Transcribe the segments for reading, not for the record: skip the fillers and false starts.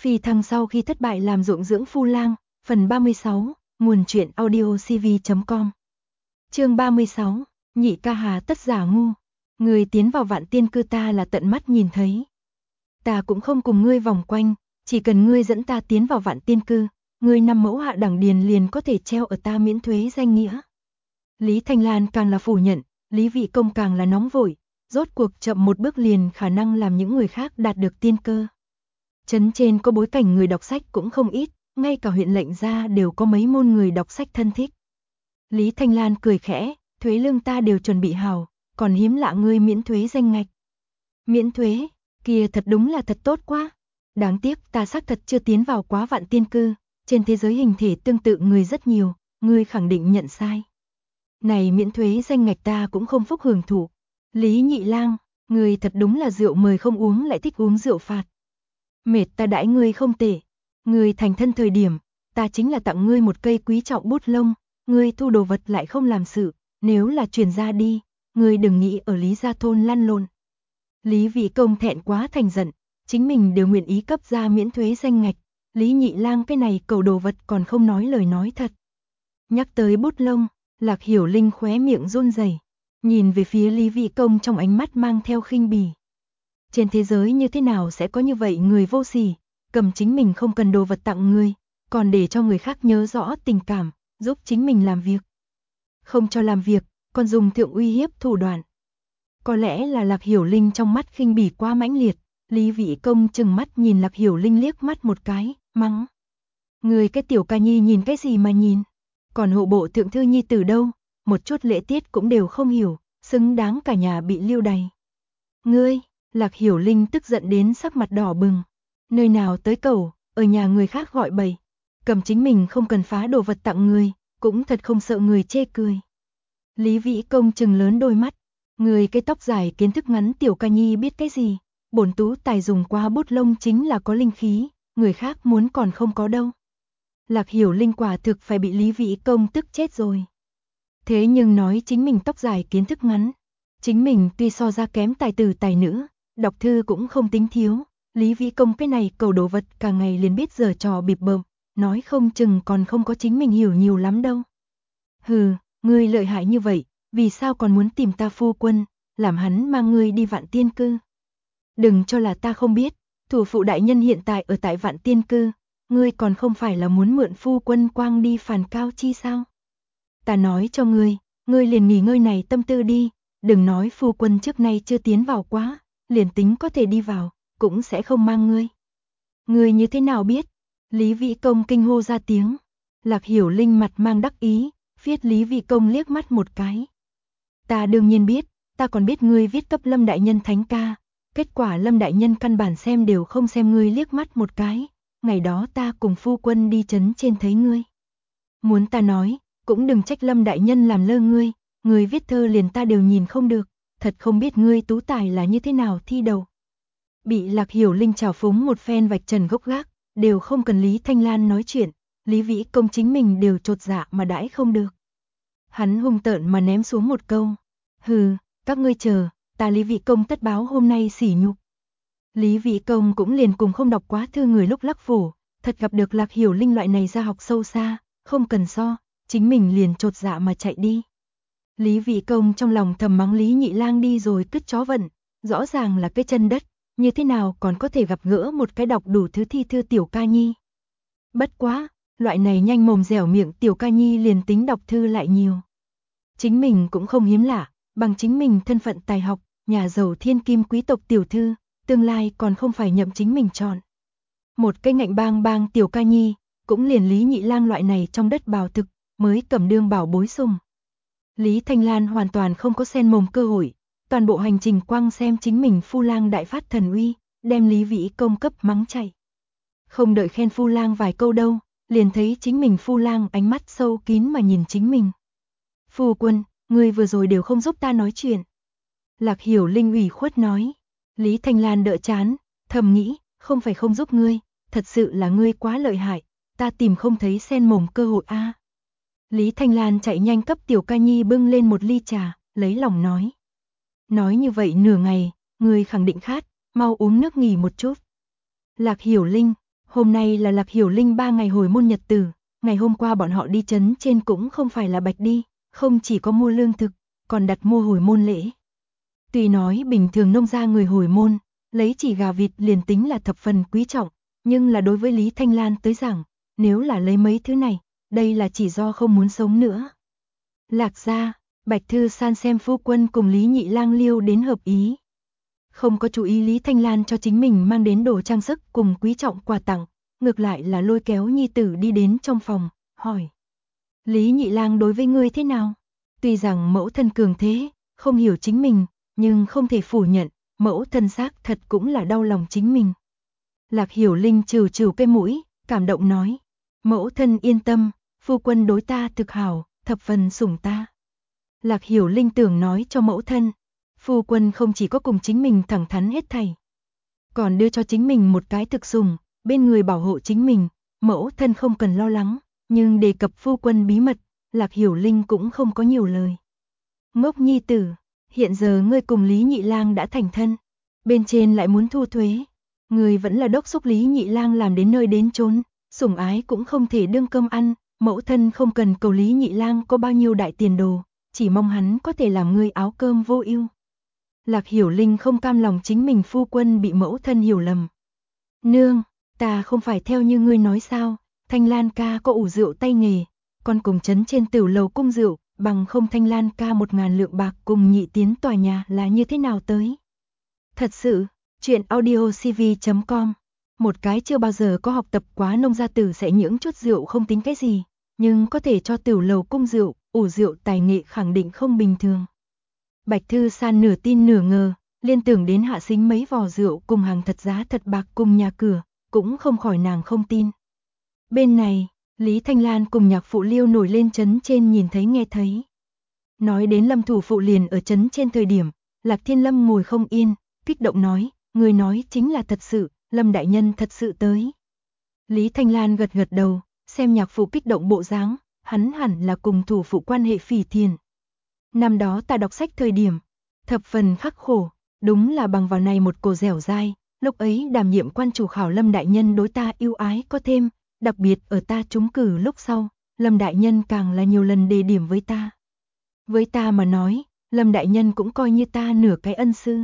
Phi thăng sau khi thất bại làm ruộng dưỡng phu lang, phần 36, nguồn truyện audiocv.com. Chương 36, nhị ca hà tất giả ngu, người tiến vào vạn tiên cư ta là tận mắt nhìn thấy. Ta cũng không cùng ngươi vòng quanh, chỉ cần ngươi dẫn ta tiến vào vạn tiên cư, ngươi 5 mẫu hạ đẳng điền liền có thể treo ở ta miễn thuế danh nghĩa. Lý Thanh Lan càng là phủ nhận, Lý Vị Công càng là nóng vội, rốt cuộc chậm một bước liền khả năng làm những người khác đạt được tiên cơ. Trấn trên có bối cảnh người đọc sách cũng không ít, ngay cả huyện lệnh gia đều có mấy môn người đọc sách thân thích. Lý Thanh Lan cười khẽ, thuế lương ta đều chuẩn bị hào, còn hiếm lạ ngươi miễn thuế danh ngạch. Miễn thuế, kia thật đúng là thật tốt quá. Đáng tiếc ta xác thật chưa tiến vào quá vạn tiên cư, trên thế giới hình thể tương tự người rất nhiều, ngươi khẳng định nhận sai. Này miễn thuế danh ngạch ta cũng không phúc hưởng thụ. Lý Nhị Lang, ngươi thật đúng là rượu mời không uống lại thích uống rượu phạt. Mệt ta đãi ngươi không tệ. Ngươi thành thân thời điểm, ta chính là tặng ngươi một cây quý trọng bút lông, ngươi thu đồ vật lại không làm sự, nếu là truyền ra đi, ngươi đừng nghĩ ở Lý gia thôn lăn lộn. Lý Vị Công thẹn quá thành giận, chính mình đều nguyện ý cấp ra miễn thuế danh ngạch, Lý Nhị Lang cái này cầu đồ vật còn không nói lời nói thật. Nhắc tới bút lông, Lạc Hiểu Linh khóe miệng run rẩy, nhìn về phía Lý Vị Công trong ánh mắt mang theo khinh bỉ. Trên thế giới như thế nào sẽ có như vậy người vô sỉ, cầm chính mình không cần đồ vật tặng người, còn để cho người khác nhớ rõ tình cảm, giúp chính mình làm việc. Không cho làm việc, còn dùng thượng uy hiếp thủ đoạn. Có lẽ là Lạc Hiểu Linh trong mắt khinh bỉ quá mãnh liệt, Lý Vị Công chừng mắt nhìn Lạc Hiểu Linh liếc mắt một cái, mắng. Người cái tiểu ca nhi nhìn cái gì mà nhìn, còn hộ bộ thượng thư nhi tử đâu, một chút lễ tiết cũng đều không hiểu, xứng đáng cả nhà bị lưu đày. Ngươi, Lạc Hiểu Linh tức giận đến sắc mặt đỏ bừng, nơi nào tới cầu, ở nhà người khác gọi bậy, cầm chính mình không cần phá đồ vật tặng người, cũng thật không sợ người chê cười. Lý Vĩ Công trừng lớn đôi mắt, người cái tóc dài kiến thức ngắn tiểu ca nhi biết cái gì, bổn tú tài dùng qua bút lông chính là có linh khí, người khác muốn còn không có đâu. Lạc Hiểu Linh quả thực phải bị Lý Vĩ Công tức chết rồi. Thế nhưng nói chính mình tóc dài kiến thức ngắn, chính mình tuy so ra kém tài tử tài nữ, đọc thư cũng không tính thiếu, Lý Vĩ Công cái này cầu đồ vật cả ngày liền biết giở trò bịp bợm, nói không chừng còn không có chính mình hiểu nhiều lắm đâu. Hừ, ngươi lợi hại như vậy, vì sao còn muốn tìm ta phu quân, làm hắn mang ngươi đi vạn tiên cư. Đừng cho là ta không biết, thủ phụ đại nhân hiện tại ở tại vạn tiên cư, ngươi còn không phải là muốn mượn phu quân quang đi phàn cao chi sao? Ta nói cho ngươi liền nghỉ ngơi này tâm tư đi, đừng nói phu quân trước nay chưa tiến vào quá, liền tính có thể đi vào, cũng sẽ không mang ngươi. Ngươi như thế nào biết? Lý Vĩ Công kinh hô ra tiếng. Lạc Hiểu Linh mặt mang đắc ý, phiết Lý Vĩ Công liếc mắt một cái. Ta đương nhiên biết, ta còn biết ngươi viết cấp Lâm đại nhân thánh ca, kết quả Lâm đại nhân căn bản xem đều không xem ngươi liếc mắt một cái, ngày đó ta cùng phu quân đi trấn trên thấy ngươi. Muốn ta nói, cũng đừng trách Lâm đại nhân làm lơ ngươi, ngươi viết thơ liền ta đều nhìn không được, thật không biết ngươi tú tài là như thế nào thi đầu. Bị Lạc Hiểu Linh trào phúng một phen vạch trần gốc gác, đều không cần Lý Thanh Lan nói chuyện, Lý Vĩ Công chính mình đều chột dạ mà đãi không được. Hắn hung tợn mà ném xuống một câu, hừ, các ngươi chờ, ta Lý Vĩ Công tất báo hôm nay sỉ nhục. Lý Vĩ Công cũng liền cùng không đọc quá thư người lúc lắc phổ, thật gặp được Lạc Hiểu Linh loại này ra học sâu xa, không cần so, chính mình liền chột dạ mà chạy đi. Lý Vĩ Công trong lòng thầm mắng Lý Nhị Lang đi rồi cứt chó vận, rõ ràng là cái chân đất, như thế nào còn có thể gặp gỡ một cái đọc đủ thứ thi thư tiểu ca nhi. Bất quá, loại này nhanh mồm dẻo miệng tiểu ca nhi liền tính đọc thư lại nhiều. Chính mình cũng không hiếm lạ, bằng chính mình thân phận tài học, nhà giàu thiên kim quý tộc tiểu thư, tương lai còn không phải nhậm chính mình chọn. Một cái ngạnh bang bang tiểu ca nhi, cũng liền Lý Nhị Lang loại này trong đất bào thực, mới cầm đương bảo bối sùng. Lý Thanh Lan hoàn toàn không có xen mồm cơ hội, toàn bộ hành trình quang xem chính mình phu lang đại phát thần uy, đem Lý Vĩ Công cấp mắng chạy. Không đợi khen phu lang vài câu đâu, liền thấy chính mình phu lang ánh mắt sâu kín mà nhìn chính mình. Phu quân, ngươi vừa rồi đều không giúp ta nói chuyện. Lạc Hiểu Linh ủy khuất nói. Lý Thanh Lan đỡ chán, thầm nghĩ, không phải không giúp ngươi, thật sự là ngươi quá lợi hại, ta tìm không thấy xen mồm cơ hội a. Lý Thanh Lan chạy nhanh cấp tiểu ca nhi bưng lên một ly trà, lấy lòng nói. Nói như vậy nửa ngày, ngươi khẳng định khát, mau uống nước nghỉ một chút. Lạc Hiểu Linh, Hôm nay là Lạc Hiểu Linh 3 ngày hồi môn nhật tử, ngày hôm qua bọn họ đi trấn trên cũng không phải là bạch đi, không chỉ có mua lương thực, còn đặt mua hồi môn lễ. Tuy nói bình thường nông gia người hồi môn, lấy chỉ gà vịt liền tính là thập phần quý trọng, nhưng là đối với Lý Thanh Lan tới rằng, nếu là lấy mấy thứ này, đây là chỉ do không muốn sống nữa. Lạc gia, Bạch Thư San xem phu quân cùng Lý Nhị Lang liêu đến hợp ý. Không có chú ý Lý Thanh Lan cho chính mình mang đến đồ trang sức cùng quý trọng quà tặng, ngược lại là lôi kéo nhi tử đi đến trong phòng, hỏi. Lý Nhị Lang đối với ngươi thế nào? Tuy rằng mẫu thân cường thế, không hiểu chính mình, nhưng không thể phủ nhận, mẫu thân xác thật cũng là đau lòng chính mình. Lạc Hiểu Linh trừ trừ cái mũi, cảm động nói. Mẫu thân yên tâm, phu quân đối ta thực hảo, thập phần sủng ta. Lạc Hiểu Linh tưởng nói cho mẫu thân, phu quân không chỉ có cùng chính mình thẳng thắn hết thảy, còn đưa cho chính mình một cái thực sủng, bên người bảo hộ chính mình, mẫu thân không cần lo lắng, nhưng đề cập phu quân bí mật, Lạc Hiểu Linh cũng không có nhiều lời. Ngốc nhi tử, hiện giờ ngươi cùng Lý Nhị Lang đã thành thân, bên trên lại muốn thu thuế, ngươi vẫn là đốc thúc Lý Nhị Lang làm đến nơi đến chốn, sủng ái cũng không thể đương cơm ăn, mẫu thân không cần cầu Lý Nhị Lang có bao nhiêu đại tiền đồ, chỉ mong hắn có thể làm ngươi áo cơm vô ưu. Lạc Hiểu Linh không cam lòng chính mình phu quân bị mẫu thân hiểu lầm. Nương, ta không phải theo như ngươi nói sao, Thanh Lan ca có ủ rượu tay nghề, con cùng trấn trên tiểu lầu cung rượu, bằng không Thanh Lan ca 1000 lượng bạc cùng nhị tiến tòa nhà là như thế nào tới. Thật sự, chuyện audiocv.com, một cái chưa bao giờ có học tập quá nông gia tử sẽ những chút rượu không tính cái gì, nhưng có thể cho tiểu lầu cung rượu, ủ rượu tài nghệ khẳng định không bình thường. Bạch Thư San nửa tin nửa ngờ, liên tưởng đến hạ xính mấy vò rượu cùng hàng thật giá thật bạc cùng nhà cửa, cũng không khỏi nàng không tin. Bên này, Lý Thanh Lan cùng nhạc phụ Liêu nổi lên trấn trên nhìn thấy nghe thấy. Nói đến Lâm thủ phụ liền ở trấn trên thời điểm, Lạc Thiên Lâm ngồi không yên, kích động nói, người nói chính là thật sự, Lâm đại nhân thật sự tới. Lý Thanh Lan gật gật đầu, xem nhạc phụ kích động bộ dáng, hắn hẳn là cùng thủ phụ quan hệ phỉ thiền. Năm đó ta đọc sách thời điểm, thập phần khắc khổ, đúng là bằng vào này một cổ dẻo dai, lúc ấy đảm nhiệm quan chủ khảo Lâm đại nhân đối ta yêu ái có thêm, đặc biệt ở ta trúng cử lúc sau, Lâm đại nhân càng là nhiều lần đề điểm với ta. Với ta mà nói, Lâm đại nhân cũng coi như ta nửa cái ân sư.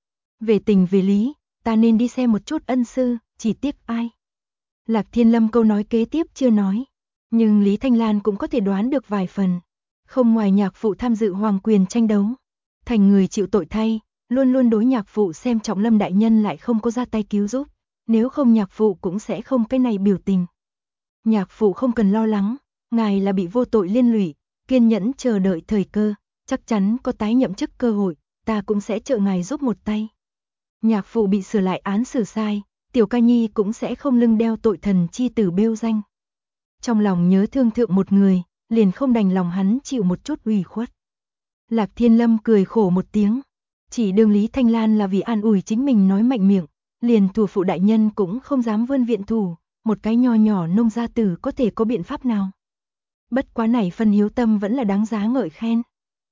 Về tình về lý, ta nên đi xem một chút ân sư, chỉ tiếc ai. Lạc Thiên Lâm câu nói kế tiếp chưa nói, nhưng Lý Thanh Lan cũng có thể đoán được vài phần. Không ngoài nhạc phụ tham dự hoàng quyền tranh đấu, thành người chịu tội thay, luôn luôn đối nhạc phụ xem trọng Lâm đại nhân lại không có ra tay cứu giúp, nếu không nhạc phụ cũng sẽ không cái này biểu tình. Nhạc phụ không cần lo lắng, ngài là bị vô tội liên lụy, kiên nhẫn chờ đợi thời cơ, chắc chắn có tái nhậm chức cơ hội, ta cũng sẽ trợ ngài giúp một tay. Nhạc phụ bị sửa lại án xử sai, tiểu ca nhi cũng sẽ không lưng đeo tội thần chi tử bêu danh. Trong lòng nhớ thương thượng một người, liền không đành lòng hắn chịu một chút ủy khuất. Lạc Thiên Lâm cười khổ một tiếng, chỉ đương Lý Thanh Lan là vì an ủi chính mình nói mạnh miệng, liền thủ phụ đại nhân cũng không dám vươn viện thủ, một cái nho nhỏ nông gia tử có thể có biện pháp nào. Bất quá này phân hiếu tâm vẫn là đáng giá ngợi khen.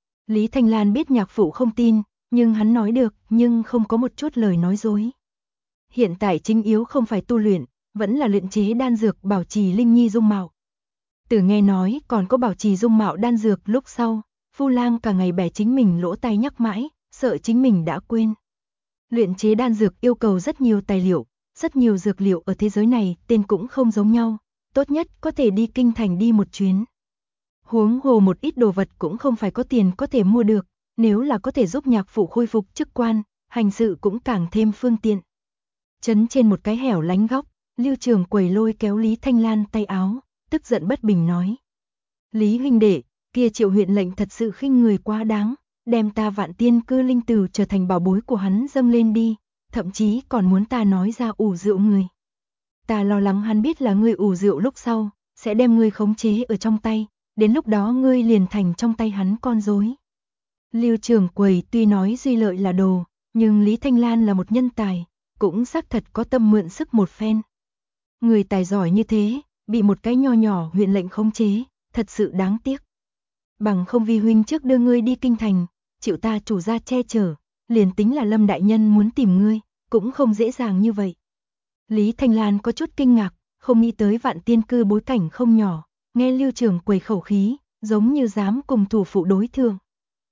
Lý Thanh Lan biết nhạc phụ không tin, nhưng hắn nói được, nhưng không có một chút lời nói dối. Hiện tại chính yếu không phải tu luyện, vẫn là luyện chế đan dược bảo trì linh nhi dung mạo. Từ nghe nói còn có bảo trì dung mạo đan dược lúc sau, Phu Lang cả ngày bẻ chính mình lỗ tai nhắc mãi, sợ chính mình đã quên. Luyện chế đan dược yêu cầu rất nhiều tài liệu, rất nhiều dược liệu ở thế giới này tên cũng không giống nhau, tốt nhất có thể đi kinh thành đi một chuyến. Huống hồ một ít đồ vật cũng không phải có tiền có thể mua được, nếu là có thể giúp nhạc phụ khôi phục chức quan, hành sự cũng càng thêm phương tiện. Trấn trên một cái hẻo lánh góc, Lưu Trường Quầy lôi kéo Lý Thanh Lan tay áo, tức giận bất bình nói. Lý huynh đệ, kia Triệu huyện lệnh thật sự khinh người quá đáng, đem ta Vạn Tiên Cơ linh tử trở thành bảo bối của hắn dâng lên đi, thậm chí còn muốn ta nói ra ủ rượu người. Ta lo lắng hắn biết là ngươi ủ rượu lúc sau, sẽ đem ngươi khống chế ở trong tay, đến lúc đó ngươi liền thành trong tay hắn con rối. Lưu Trường Quầy tuy nói duy lợi là đồ, nhưng Lý Thanh Lan là một nhân tài, cũng xác thật có tâm mượn sức một phen. Người tài giỏi như thế, bị một cái nho nhỏ huyện lệnh khống chế, thật sự đáng tiếc. Bằng không vi huynh trước đưa ngươi đi kinh thành, chịu ta chủ gia che chở, liền tính là Lâm đại nhân muốn tìm ngươi, cũng không dễ dàng như vậy. Lý Thanh Lan có chút kinh ngạc, không nghĩ tới Vạn Tiên Cư bối cảnh không nhỏ, nghe Lưu Trường Quầy khẩu khí, giống như dám cùng thủ phụ đối thương.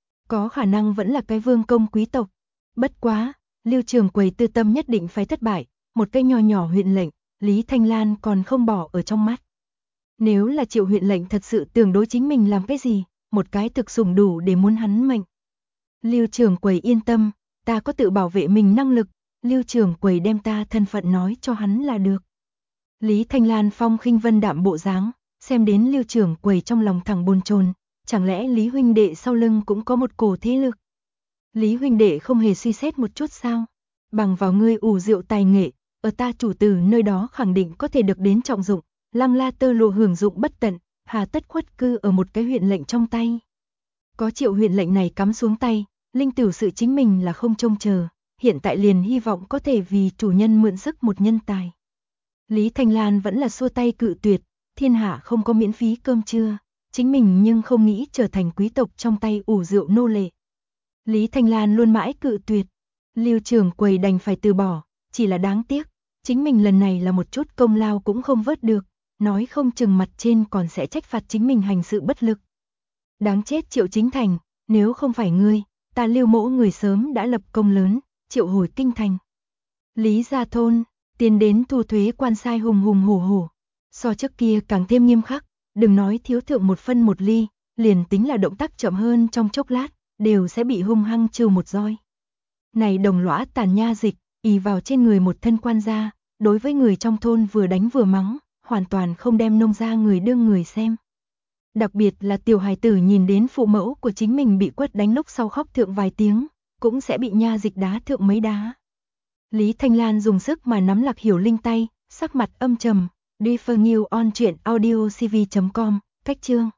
Có khả năng vẫn là cái vương công quý tộc. Bất quá, Lưu Trường Quầy tư tâm nhất định phải thất bại, một cái nho nhỏ huyện lệnh, Lý Thanh Lan còn không bỏ ở trong mắt. Nếu là Triệu huyện lệnh thật sự tưởng đối chính mình làm cái gì, một cái thực sủng đủ để muốn hắn mệnh. Lưu Trường Quầy yên tâm, ta có tự bảo vệ mình năng lực, Lưu Trường Quầy đem ta thân phận nói cho hắn là được. Lý Thanh Lan phong khinh vân đạm bộ dáng, xem đến Lưu Trường Quầy trong lòng thẳng bồn chồn, chẳng lẽ Lý huynh đệ sau lưng cũng có một cổ thế lực? Lý huynh đệ không hề suy xét một chút sao? Bằng vào ngươi ủ rượu tài nghệ, ở ta chủ tử nơi đó khẳng định có thể được đến trọng dụng, Lăng La tơ lộ hưởng dụng bất tận, hà tất khuất cư ở một cái huyện lệnh trong tay. Có Triệu huyện lệnh này cắm xuống tay, Linh Tử sự chính mình là không trông chờ, hiện tại liền hy vọng có thể vì chủ nhân mượn sức một nhân tài. Lý Thanh Lan vẫn là xua tay cự tuyệt, thiên hạ không có miễn phí cơm trưa, chính mình nhưng không nghĩ trở thành quý tộc trong tay ủ rượu nô lệ. Lý Thanh Lan luôn mãi cự tuyệt, Lưu Trường Quầy đành phải từ bỏ, chỉ là đáng tiếc, chính mình lần này là một chút công lao cũng không vớt được, nói không chừng mặt trên còn sẽ trách phạt chính mình hành sự bất lực. Đáng chết Triệu Chính Thành, nếu không phải ngươi, ta Lưu mỗ người sớm đã lập công lớn, triệu hồi kinh thành. Lý gia thôn, tiến đến thu thuế quan sai hùng hùng hổ hổ, so trước kia càng thêm nghiêm khắc, đừng nói thiếu thượng một phân một ly, liền tính là động tác chậm hơn trong chốc lát, đều sẽ bị hung hăng trừ một roi. Này đồng lõa tàn nha dịch, ỷ vào trên người một thân quan gia, đối với người trong thôn vừa đánh vừa mắng, hoàn toàn không đem nông gia người đương người xem. Đặc biệt là tiểu hài tử nhìn đến phụ mẫu của chính mình bị quất đánh lúc sau khóc thượng vài tiếng, cũng sẽ bị nha dịch đá thượng mấy đá. Lý Thanh Lan dùng sức mà nắm Lạc Hiểu Linh tay, sắc mặt âm trầm, Đi for New on truyện audio cv.com, cách chương.